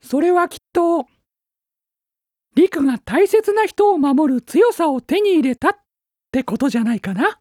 それはきっと、リクが大切な人を守る強さを手に入れたってことじゃないかな。